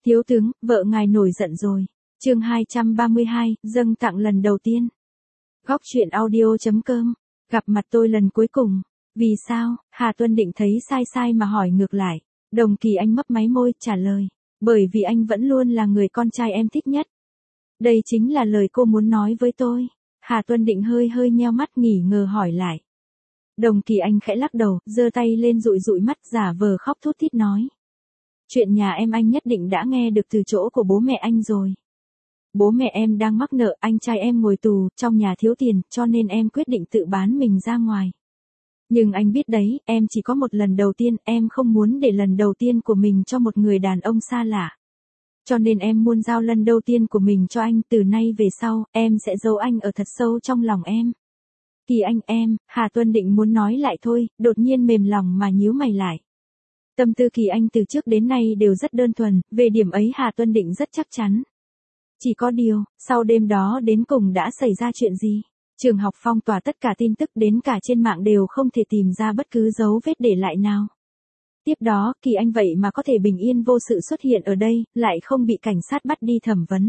Thiếu tướng, vợ ngài nổi giận rồi. Chương 232, dâng tặng lần đầu tiên. Góc truyện audio.com. Gặp mặt tôi lần cuối cùng. Vì sao? Hà Tuân Định thấy sai mà hỏi ngược lại. Đồng Kỳ Anh mấp máy môi, trả lời. Bởi vì anh vẫn luôn là người con trai em thích nhất. Đây chính là lời cô muốn nói với tôi. Hà Tuân Định hơi nheo mắt nghỉ ngờ hỏi lại. Đồng Kỳ Anh khẽ lắc đầu, giơ tay lên dụi mắt giả vờ khóc thút thít nói. Chuyện nhà em anh nhất định đã nghe được từ chỗ của bố mẹ anh rồi. Bố mẹ em đang mắc nợ, anh trai em ngồi tù, trong nhà thiếu tiền, cho nên em quyết định tự bán mình ra ngoài. Nhưng anh biết đấy, em chỉ có một lần đầu tiên, em không muốn để lần đầu tiên của mình cho một người đàn ông xa lạ. Cho nên em muốn giao lần đầu tiên của mình cho anh, từ nay về sau, em sẽ giấu anh ở thật sâu trong lòng em. Kỳ Anh em, Hà Tuân Định muốn nói lại thôi, đột nhiên mềm lòng mà nhíu mày lại. Tâm tư Kỳ Anh từ trước đến nay đều rất đơn thuần, về điểm ấy Hà Tuân Định rất chắc chắn. Chỉ có điều, sau đêm đó đến cùng đã xảy ra chuyện gì? Trường học phong tỏa tất cả tin tức, đến cả trên mạng đều không thể tìm ra bất cứ dấu vết để lại nào. Tiếp đó, Kỳ Anh vậy mà có thể bình yên vô sự xuất hiện ở đây, lại không bị cảnh sát bắt đi thẩm vấn.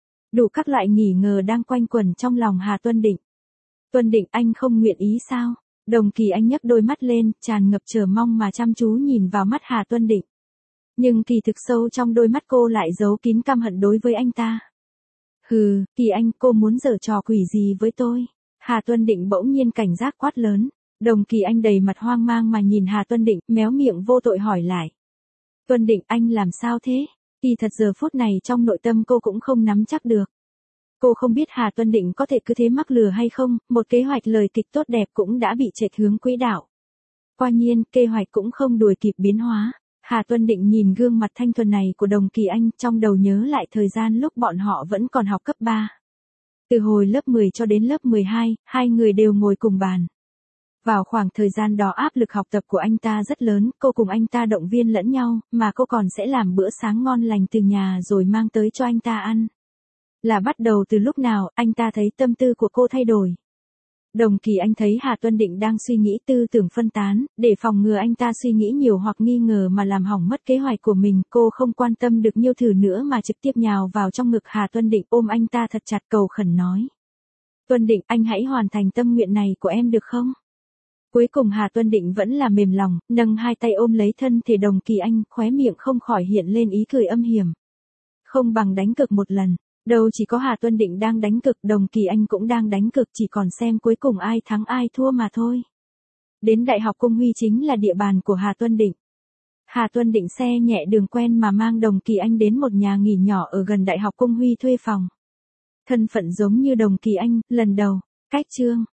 Đủ các loại nghi ngờ đang quanh quẩn trong lòng Hà Tuân Định. Tuân Định, anh không nguyện ý sao? Đồng Kỳ Anh nhấc đôi mắt lên, tràn ngập chờ mong mà chăm chú nhìn vào mắt Hà Tuân Định. Nhưng kỳ thực sâu trong đôi mắt cô lại giấu kín căm hận đối với anh ta. Hừ, Kỳ Anh, cô muốn giở trò quỷ gì với tôi? Hà Tuân Định bỗng nhiên cảnh giác quát lớn. Đồng Kỳ Anh đầy mặt hoang mang mà nhìn Hà Tuân Định, méo miệng vô tội hỏi lại. Tuân Định, anh làm sao thế? Kỳ thật giờ phút này trong nội tâm cô cũng không nắm chắc được. Cô không biết Hà Tuân Định có thể cứ thế mắc lừa hay không, một kế hoạch lời kịch tốt đẹp cũng đã bị chệch hướng quỹ đạo. Quả nhiên, kế hoạch cũng không đuổi kịp biến hóa. Hà Tuân Định nhìn gương mặt thanh thuần này của Đồng Kỳ Anh, trong đầu nhớ lại thời gian lúc bọn họ vẫn còn học cấp 3. Từ hồi lớp 10 cho đến lớp 12, hai người đều ngồi cùng bàn. Vào khoảng thời gian đó áp lực học tập của anh ta rất lớn, cô cùng anh ta động viên lẫn nhau, mà cô còn sẽ làm bữa sáng ngon lành từ nhà rồi mang tới cho anh ta ăn. Là bắt đầu từ lúc nào, anh ta thấy tâm tư của cô thay đổi. Đồng Kỳ Anh thấy Hà Tuân Định đang suy nghĩ tư tưởng phân tán, để phòng ngừa anh ta suy nghĩ nhiều hoặc nghi ngờ mà làm hỏng mất kế hoạch của mình, cô không quan tâm được nhiều thử nữa mà trực tiếp nhào vào trong ngực Hà Tuân Định, ôm anh ta thật chặt cầu khẩn nói. Tuân Định, anh hãy hoàn thành tâm nguyện này của em được không? Cuối cùng Hà Tuân Định vẫn là mềm lòng, nâng hai tay ôm lấy thân thể Đồng Kỳ Anh, khóe miệng không khỏi hiện lên ý cười âm hiểm. Không bằng đánh cược một lần. Đâu chỉ có Hà Tuân Định đang đánh cược, Đồng Kỳ Anh cũng đang đánh cược, chỉ còn xem cuối cùng ai thắng ai thua mà thôi. Đến Đại học Cung Huy chính là địa bàn của Hà Tuân Định. Hà Tuân Định xe nhẹ đường quen mà mang Đồng Kỳ Anh đến một nhà nghỉ nhỏ ở gần Đại học Cung Huy thuê phòng. Thân phận giống như Đồng Kỳ Anh, lần đầu, cách chương.